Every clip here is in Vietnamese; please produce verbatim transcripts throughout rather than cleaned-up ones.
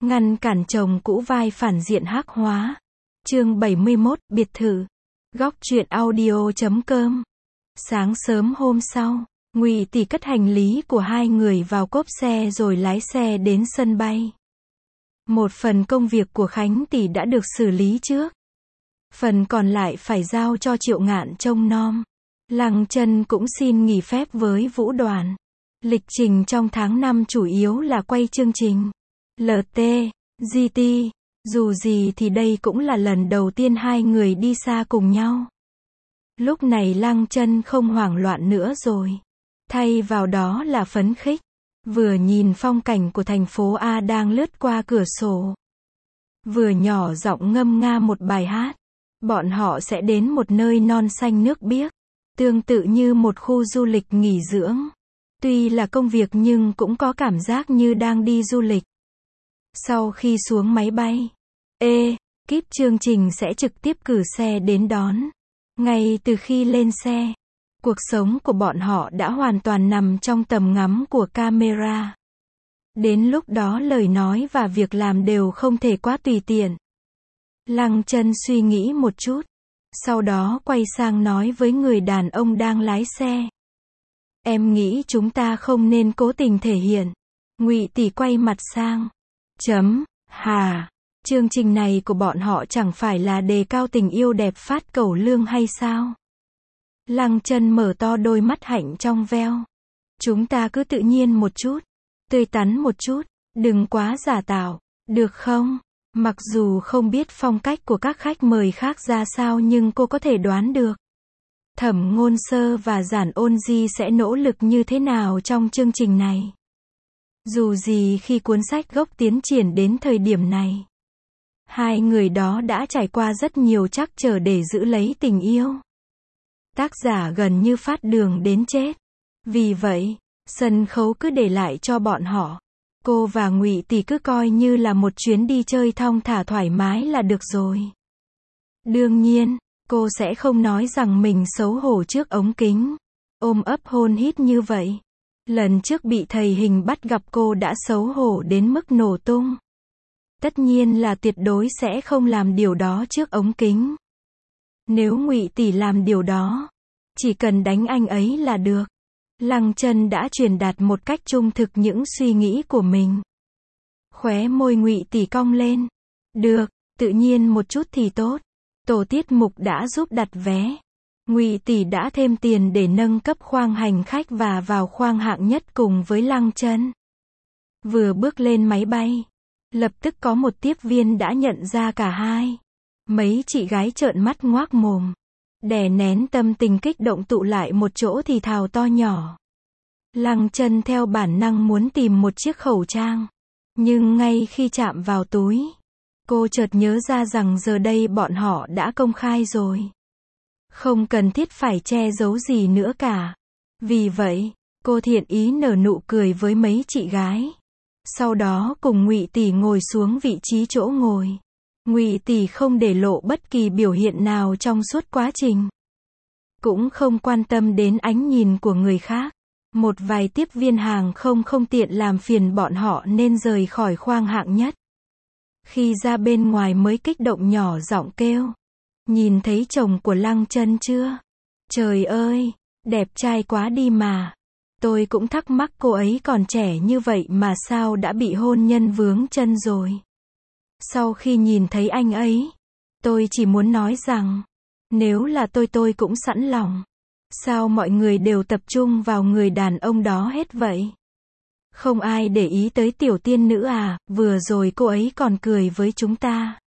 ngăn cản chồng cũ vai phản diện hắc hóa. Chương bảy mươi mốt, biệt thự. Góc truyện audio chấm com. Sáng sớm hôm sau, Ngụy Tỷ cất hành lý của hai người vào cốp xe rồi lái xe đến sân bay. Một phần công việc của Khánh Tỷ đã được xử lý trước. Phần còn lại phải giao cho Triệu Ngạn trông nom. Lăng Chân cũng xin nghỉ phép với Vũ Đoàn. Lịch trình trong tháng năm chủ yếu là quay chương trình lờ tê, giê tê, dù gì thì đây cũng là lần đầu tiên hai người đi xa cùng nhau. Lúc này Lăng Chân không hoảng loạn nữa rồi. Thay vào đó là phấn khích. Vừa nhìn phong cảnh của thành phố A đang lướt qua cửa sổ. Vừa nhỏ giọng ngâm nga một bài hát. Bọn họ sẽ đến một nơi non xanh nước biếc. Tương tự như một khu du lịch nghỉ dưỡng. Tuy là công việc nhưng cũng có cảm giác như đang đi du lịch. Sau khi xuống máy bay, ê, kíp chương trình sẽ trực tiếp cử xe đến đón. Ngay từ khi lên xe, cuộc sống của bọn họ đã hoàn toàn nằm trong tầm ngắm của camera. Đến lúc đó lời nói và việc làm đều không thể quá tùy tiện. Lăng Chân suy nghĩ một chút, sau đó quay sang nói với người đàn ông đang lái xe. Em nghĩ chúng ta không nên cố tình thể hiện. Ngụy Tỷ quay mặt sang. Chấm, hà, chương trình này của bọn họ chẳng phải là đề cao tình yêu đẹp phát cẩu lương hay sao? Lăng Chân mở to đôi mắt hạnh trong veo. Chúng ta cứ tự nhiên một chút, tươi tắn một chút, đừng quá giả tạo, được không? Mặc dù không biết phong cách của các khách mời khác ra sao nhưng cô có thể đoán được. Thẩm Ngôn Sơ và Giản Ôn Di sẽ nỗ lực như thế nào trong chương trình này. Dù gì khi cuốn sách gốc tiến triển đến thời điểm này, hai người đó đã trải qua rất nhiều trắc trở để giữ lấy tình yêu. Tác giả gần như phát đường đến chết. Vì vậy, sân khấu cứ để lại cho bọn họ. Cô và Ngụy Tỷ cứ coi như là một chuyến đi chơi thong thả thoải mái là được rồi. Đương nhiên, cô sẽ không nói rằng mình xấu hổ trước ống kính. Ôm ấp hôn hít như vậy. Lần trước bị thầy hình bắt gặp cô đã xấu hổ đến mức nổ tung. Tất nhiên là tuyệt đối sẽ không làm điều đó trước ống kính. Nếu Ngụy Tỷ làm điều đó, chỉ cần đánh anh ấy là được. Lăng Chân đã truyền đạt một cách trung thực những suy nghĩ của mình. Khóe môi Ngụy Tỷ cong lên. Được, tự nhiên một chút thì tốt. Tổ tiết mục đã giúp đặt vé. Ngụy Tỷ đã thêm tiền để nâng cấp khoang hành khách và vào khoang hạng nhất cùng với Lăng Chân. Vừa bước lên máy bay, lập tức có một tiếp viên đã nhận ra cả hai. Mấy chị gái trợn mắt ngoác mồm, đè nén tâm tình kích động tụ lại một chỗ thì thào to nhỏ. Lăng Chân theo bản năng muốn tìm một chiếc khẩu trang, nhưng ngay khi chạm vào túi, cô chợt nhớ ra rằng giờ đây bọn họ đã công khai rồi. Không cần thiết phải che giấu gì nữa cả. Vì vậy, cô thiện ý nở nụ cười với mấy chị gái. Sau đó cùng Ngụy Tỷ ngồi xuống vị trí chỗ ngồi. Ngụy Tỷ không để lộ bất kỳ biểu hiện nào trong suốt quá trình. Cũng không quan tâm đến ánh nhìn của người khác. Một vài tiếp viên hàng không không tiện làm phiền bọn họ nên rời khỏi khoang hạng nhất. Khi ra bên ngoài mới kích động nhỏ giọng kêu. Nhìn thấy chồng của Lăng Chân chưa? Trời ơi, đẹp trai quá đi mà. Tôi cũng thắc mắc cô ấy còn trẻ như vậy mà sao đã bị hôn nhân vướng chân rồi. Sau khi nhìn thấy anh ấy, tôi chỉ muốn nói rằng, nếu là tôi tôi cũng sẵn lòng. Sao mọi người đều tập trung vào người đàn ông đó hết vậy? Không ai để ý tới tiểu tiên nữ à, vừa rồi cô ấy còn cười với chúng ta.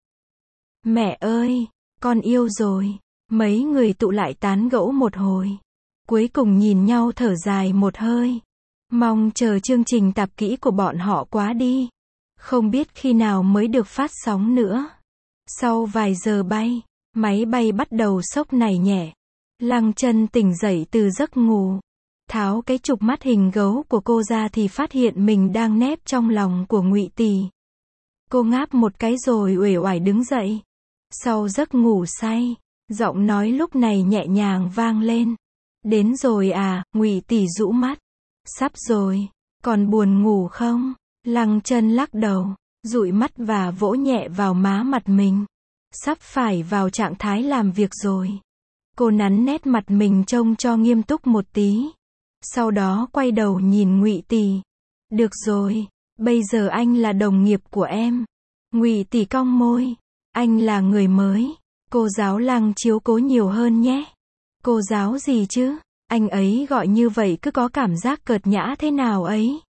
Mẹ ơi, con yêu rồi. Mấy người tụ lại tán gẫu một hồi. Cuối cùng nhìn nhau thở dài một hơi. Mong chờ chương trình tạp kỹ của bọn họ quá đi. Không biết khi nào mới được phát sóng nữa. Sau vài giờ bay, máy bay bắt đầu xốc nảy nhẹ. Lăng Chân tỉnh dậy từ giấc ngủ. Tháo cái chụp mắt hình gấu của cô ra thì phát hiện mình đang nép trong lòng của Ngụy Tỷ. Cô ngáp một cái rồi uể oải đứng dậy. Sau giấc ngủ say, giọng nói lúc này nhẹ nhàng vang lên. Đến rồi à? Ngụy Tỷ rũ mắt. Sắp rồi. Còn buồn ngủ không? Lăng Chân lắc đầu. dụi mắt và vỗ nhẹ vào má mặt mình. Sắp phải vào trạng thái làm việc rồi. Cô nắn nét mặt mình trông cho nghiêm túc một tí. Sau đó quay đầu nhìn Ngụy Tỷ. Được rồi, bây giờ anh là đồng nghiệp của em. Ngụy Tỷ cong môi. Anh là người mới. Cô giáo Lăng chiếu cố nhiều hơn nhé. Cô giáo gì chứ? Anh ấy gọi như vậy cứ có cảm giác cợt nhã thế nào ấy.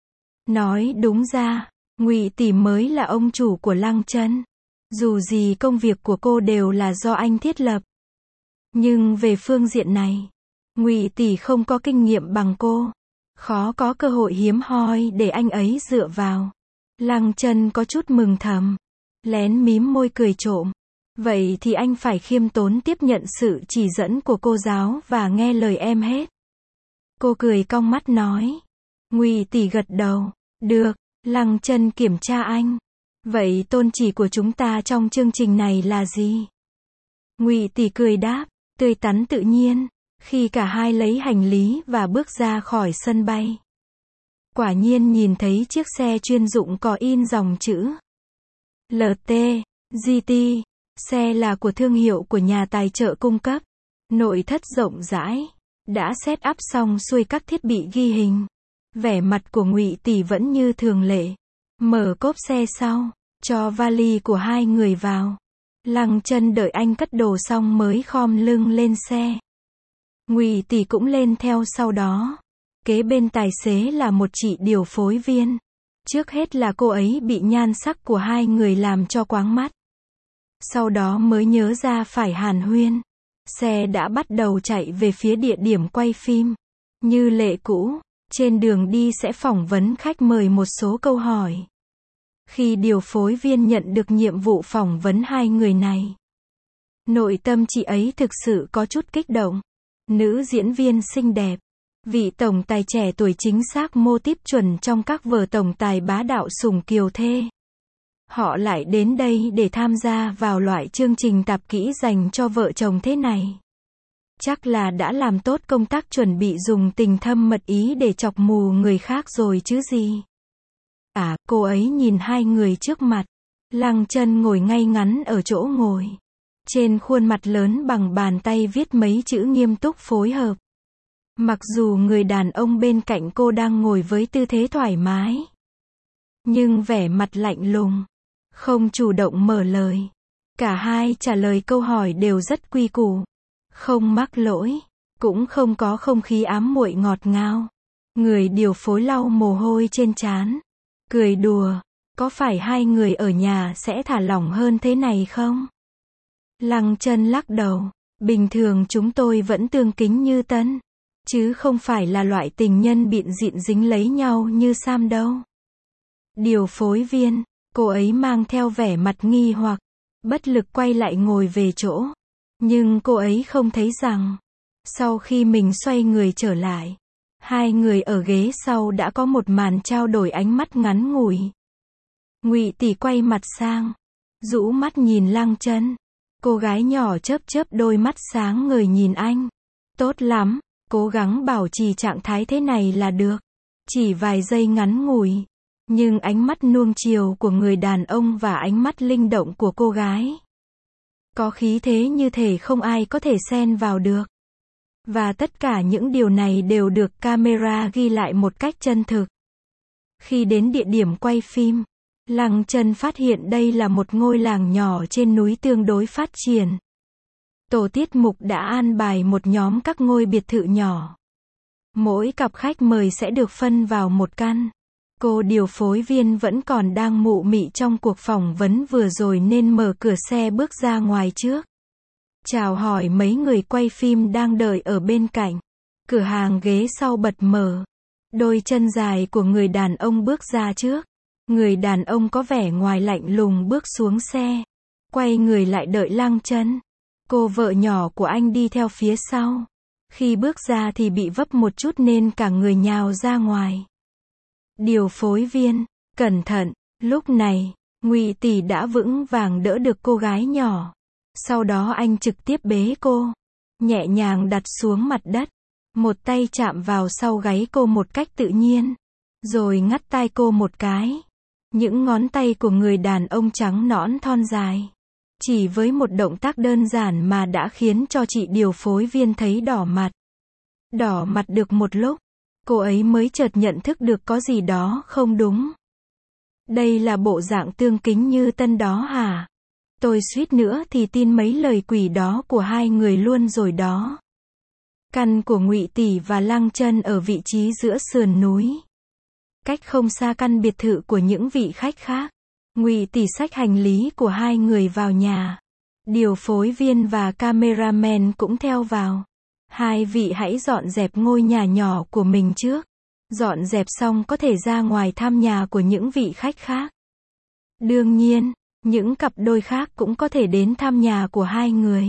Nói đúng ra, Ngụy Tỷ mới là ông chủ của Lăng Chân. Dù gì công việc của cô đều là do anh thiết lập. Nhưng về phương diện này, Ngụy Tỷ không có kinh nghiệm bằng cô. Khó có cơ hội hiếm hoi để anh ấy dựa vào. Lăng Chân có chút mừng thầm. Lén mím môi cười trộm. Vậy thì anh phải khiêm tốn tiếp nhận sự chỉ dẫn của cô giáo và nghe lời em hết. Cô cười cong mắt nói. Ngụy Tỷ gật đầu. Được, Lăng Chân kiểm tra anh. Vậy tôn chỉ của chúng ta trong chương trình này là gì? Ngụy Tỷ cười đáp, tươi tắn tự nhiên, khi cả hai lấy hành lý và bước ra khỏi sân bay. Quả nhiên nhìn thấy chiếc xe chuyên dụng có in dòng chữ lờ tê, giê tê, xe là của thương hiệu của nhà tài trợ cung cấp. Nội thất rộng rãi, đã set up xong xuôi các thiết bị ghi hình. Vẻ mặt của Ngụy Tỷ vẫn như thường lệ. Mở cốp xe sau, cho vali của hai người vào. Lăng Chân đợi anh cất đồ xong mới khom lưng lên xe. Ngụy Tỷ cũng lên theo sau đó. Kế bên tài xế là một chị điều phối viên. Trước hết là cô ấy bị nhan sắc của hai người làm cho choáng mắt. Sau đó mới nhớ ra phải hàn huyên. Xe đã bắt đầu chạy về phía địa điểm quay phim. Như lệ cũ, trên đường đi sẽ phỏng vấn khách mời một số câu hỏi. Khi điều phối viên nhận được nhiệm vụ phỏng vấn hai người này, nội tâm chị ấy thực sự có chút kích động. Nữ diễn viên xinh đẹp, vị tổng tài trẻ tuổi chính xác mô típ chuẩn trong các vở tổng tài bá đạo sủng kiều thê. Họ lại đến đây để tham gia vào loại chương trình tạp kỹ dành cho vợ chồng thế này. Chắc là đã làm tốt công tác chuẩn bị dùng tình thâm mật ý để chọc mù người khác rồi chứ gì. À, cô ấy nhìn hai người trước mặt. Lăng Chân ngồi ngay ngắn ở chỗ ngồi. Trên khuôn mặt lớn bằng bàn tay viết mấy chữ nghiêm túc phối hợp. Mặc dù người đàn ông bên cạnh cô đang ngồi với tư thế thoải mái, nhưng vẻ mặt lạnh lùng, không chủ động mở lời. Cả hai trả lời câu hỏi đều rất quy củ, không mắc lỗi, cũng không có không khí ám muội ngọt ngào. Người điều phối lau mồ hôi trên trán, cười đùa, có phải hai người ở nhà sẽ thả lỏng hơn thế này không? Lăng Chân lắc đầu, bình thường chúng tôi vẫn tương kính như tân, chứ không phải là loại tình nhân bịn dịn dính lấy nhau như Sam đâu. Điều phối viên, cô ấy mang theo vẻ mặt nghi hoặc, bất lực quay lại ngồi về chỗ. Nhưng cô ấy không thấy rằng, sau khi mình xoay người trở lại, hai người ở ghế sau đã có một màn trao đổi ánh mắt ngắn ngủi. Ngụy Tỷ quay mặt sang, rũ mắt nhìn Lăng Chân. Cô gái nhỏ chớp chớp đôi mắt sáng ngời nhìn anh. Tốt lắm, cố gắng bảo trì trạng thái thế này là được. Chỉ vài giây ngắn ngủi, nhưng ánh mắt nuông chiều của người đàn ông và ánh mắt linh động của cô gái có khí thế như thể không ai có thể xen vào được. Và tất cả những điều này đều được camera ghi lại một cách chân thực. Khi đến địa điểm quay phim, Lăng Chân phát hiện đây là một ngôi làng nhỏ trên núi tương đối phát triển. Tổ tiết mục đã an bài một nhóm các ngôi biệt thự nhỏ. Mỗi cặp khách mời sẽ được phân vào một căn. Cô điều phối viên vẫn còn đang mụ mị trong cuộc phỏng vấn vừa rồi nên mở cửa xe bước ra ngoài trước. Chào hỏi mấy người quay phim đang đợi ở bên cạnh. Cửa hàng ghế sau bật mở. Đôi chân dài của người đàn ông bước ra trước. Người đàn ông có vẻ ngoài lạnh lùng bước xuống xe. Quay người lại đợi Lăng Chân. Cô vợ nhỏ của anh đi theo phía sau. Khi bước ra thì bị vấp một chút nên cả người nhào ra ngoài. Điều phối viên, cẩn thận. Lúc này, Ngụy Tỷ đã vững vàng đỡ được cô gái nhỏ. Sau đó anh trực tiếp bế cô, nhẹ nhàng đặt xuống mặt đất. Một tay chạm vào sau gáy cô một cách tự nhiên, rồi ngắt tai cô một cái. Những ngón tay của người đàn ông trắng nõn thon dài. Chỉ với một động tác đơn giản mà đã khiến cho chị điều phối viên thấy đỏ mặt. Đỏ mặt được một lúc, cô ấy mới chợt nhận thức được có gì đó không đúng. Đây là bộ dạng tương kính như tân đó hả? Tôi suýt nữa thì tin mấy lời quỷ đó của hai người luôn rồi đó. Căn của Ngụy Tỷ và Lăng Chân ở vị trí giữa sườn núi. Cách không xa căn biệt thự của những vị khách khác. Ngụy Tỷ xách hành lý của hai người vào nhà. Điều phối viên và cameraman cũng theo vào. Hai vị hãy dọn dẹp ngôi nhà nhỏ của mình trước. Dọn dẹp xong có thể ra ngoài thăm nhà của những vị khách khác. Đương nhiên, những cặp đôi khác cũng có thể đến thăm nhà của hai người.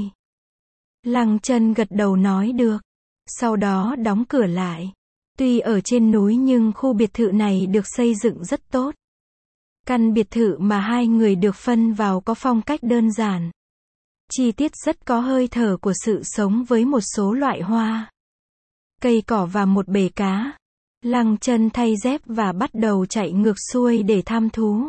Lăng Chân gật đầu nói được. Sau đó đóng cửa lại. Tuy ở trên núi nhưng khu biệt thự này được xây dựng rất tốt. Căn biệt thự mà hai người được phân vào có phong cách đơn giản. Chi tiết rất có hơi thở của sự sống với một số loại hoa, cây cỏ và một bể cá. Lăng Chân thay dép và bắt đầu chạy ngược xuôi để thăm thú.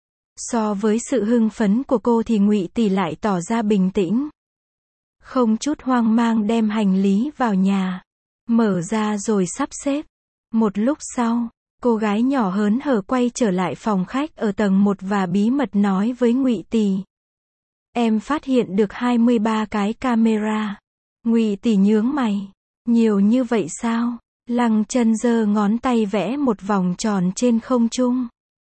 So với sự hưng phấn của cô thì Ngụy Tỷ lại tỏ ra bình tĩnh. Không chút hoang mang đem hành lý vào nhà. Mở ra rồi sắp xếp. Một lúc sau, cô gái nhỏ hớn hở quay trở lại phòng khách ở tầng một và bí mật nói với Ngụy Tỷ. Em phát hiện được hai mươi ba cái camera. Ngụy Tỷ nhướng mày. Nhiều như vậy sao? Lăng Chân giơ ngón tay vẽ một vòng tròn trên không trung.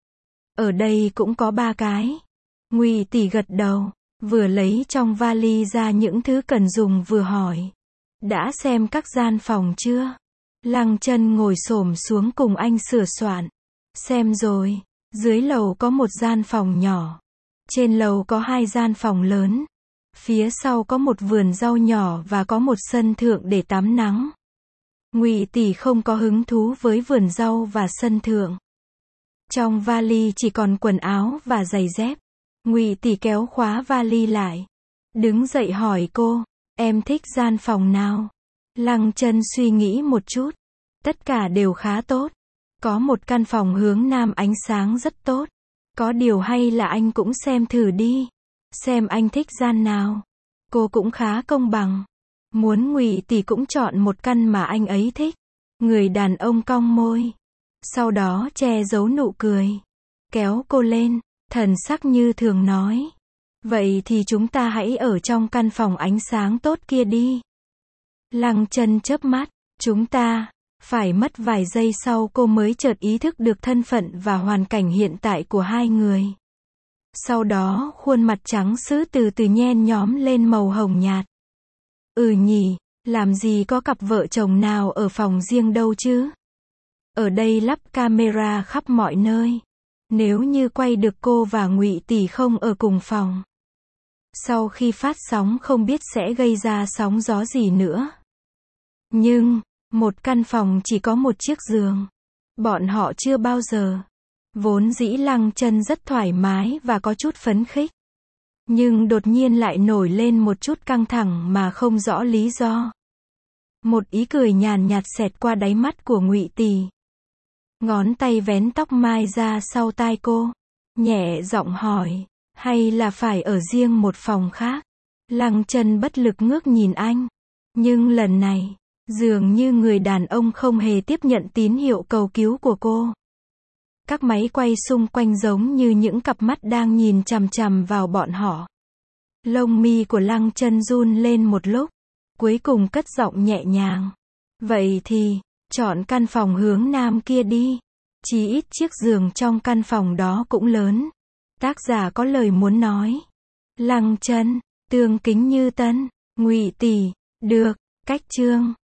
Ở đây cũng có ba cái. Ngụy Tỷ gật đầu, vừa lấy trong vali ra những thứ cần dùng vừa hỏi. Đã xem các gian phòng chưa? Lăng Chân ngồi xổm xuống cùng anh sửa soạn. Xem rồi, dưới lầu có một gian phòng nhỏ. Trên lầu có hai gian phòng lớn. Phía sau có một vườn rau nhỏ và có một sân thượng để tắm nắng. Ngụy Tỷ không có hứng thú với vườn rau và sân thượng. Trong vali chỉ còn quần áo và giày dép. Ngụy Tỷ kéo khóa vali lại. Đứng dậy hỏi cô, em thích gian phòng nào? Lăng Chân suy nghĩ một chút. Tất cả đều khá tốt. Có một căn phòng hướng nam ánh sáng rất tốt. Có điều hay là anh cũng xem thử đi. Xem anh thích gian nào. Cô cũng khá công bằng. Muốn Ngụy Tỷ cũng chọn một căn mà anh ấy thích. Người đàn ông cong môi. Sau đó che giấu nụ cười. Kéo cô lên, thần sắc như thường nói. Vậy thì chúng ta hãy ở trong căn phòng ánh sáng tốt kia đi. Lăng Chân chớp mắt. Chúng ta, phải mất vài giây sau cô mới chợt ý thức được thân phận và hoàn cảnh hiện tại của hai người. Sau đó khuôn mặt trắng sứ từ từ nhen nhóm lên màu hồng nhạt. Ừ nhỉ, làm gì có cặp vợ chồng nào ở phòng riêng đâu chứ? Ở đây lắp camera khắp mọi nơi. Nếu như quay được cô và Ngụy Tỷ không ở cùng phòng. Sau khi phát sóng không biết sẽ gây ra sóng gió gì nữa. Nhưng, một căn phòng chỉ có một chiếc giường. Bọn họ chưa bao giờ. Vốn dĩ Lăng Chân rất thoải mái và có chút phấn khích. Nhưng đột nhiên lại nổi lên một chút căng thẳng mà không rõ lý do. Một ý cười nhàn nhạt xẹt qua đáy mắt của Ngụy Tỷ. Ngón tay vén tóc mai ra sau tai cô. Nhẹ giọng hỏi. Hay là phải ở riêng một phòng khác? Lăng Chân bất lực ngước nhìn anh. Nhưng lần này, dường như người đàn ông không hề tiếp nhận tín hiệu cầu cứu của cô. Các máy quay xung quanh giống như những cặp mắt đang nhìn chằm chằm vào bọn họ. Lông mi của Lăng Chân run lên một lúc. Cuối cùng cất giọng nhẹ nhàng. Vậy thì, chọn căn phòng hướng nam kia đi. Chí ít chiếc giường trong căn phòng đó cũng lớn. Tác giả có lời muốn nói. Lăng Chân, tương kính như tân. Ngụy Tỷ, được, cách chương.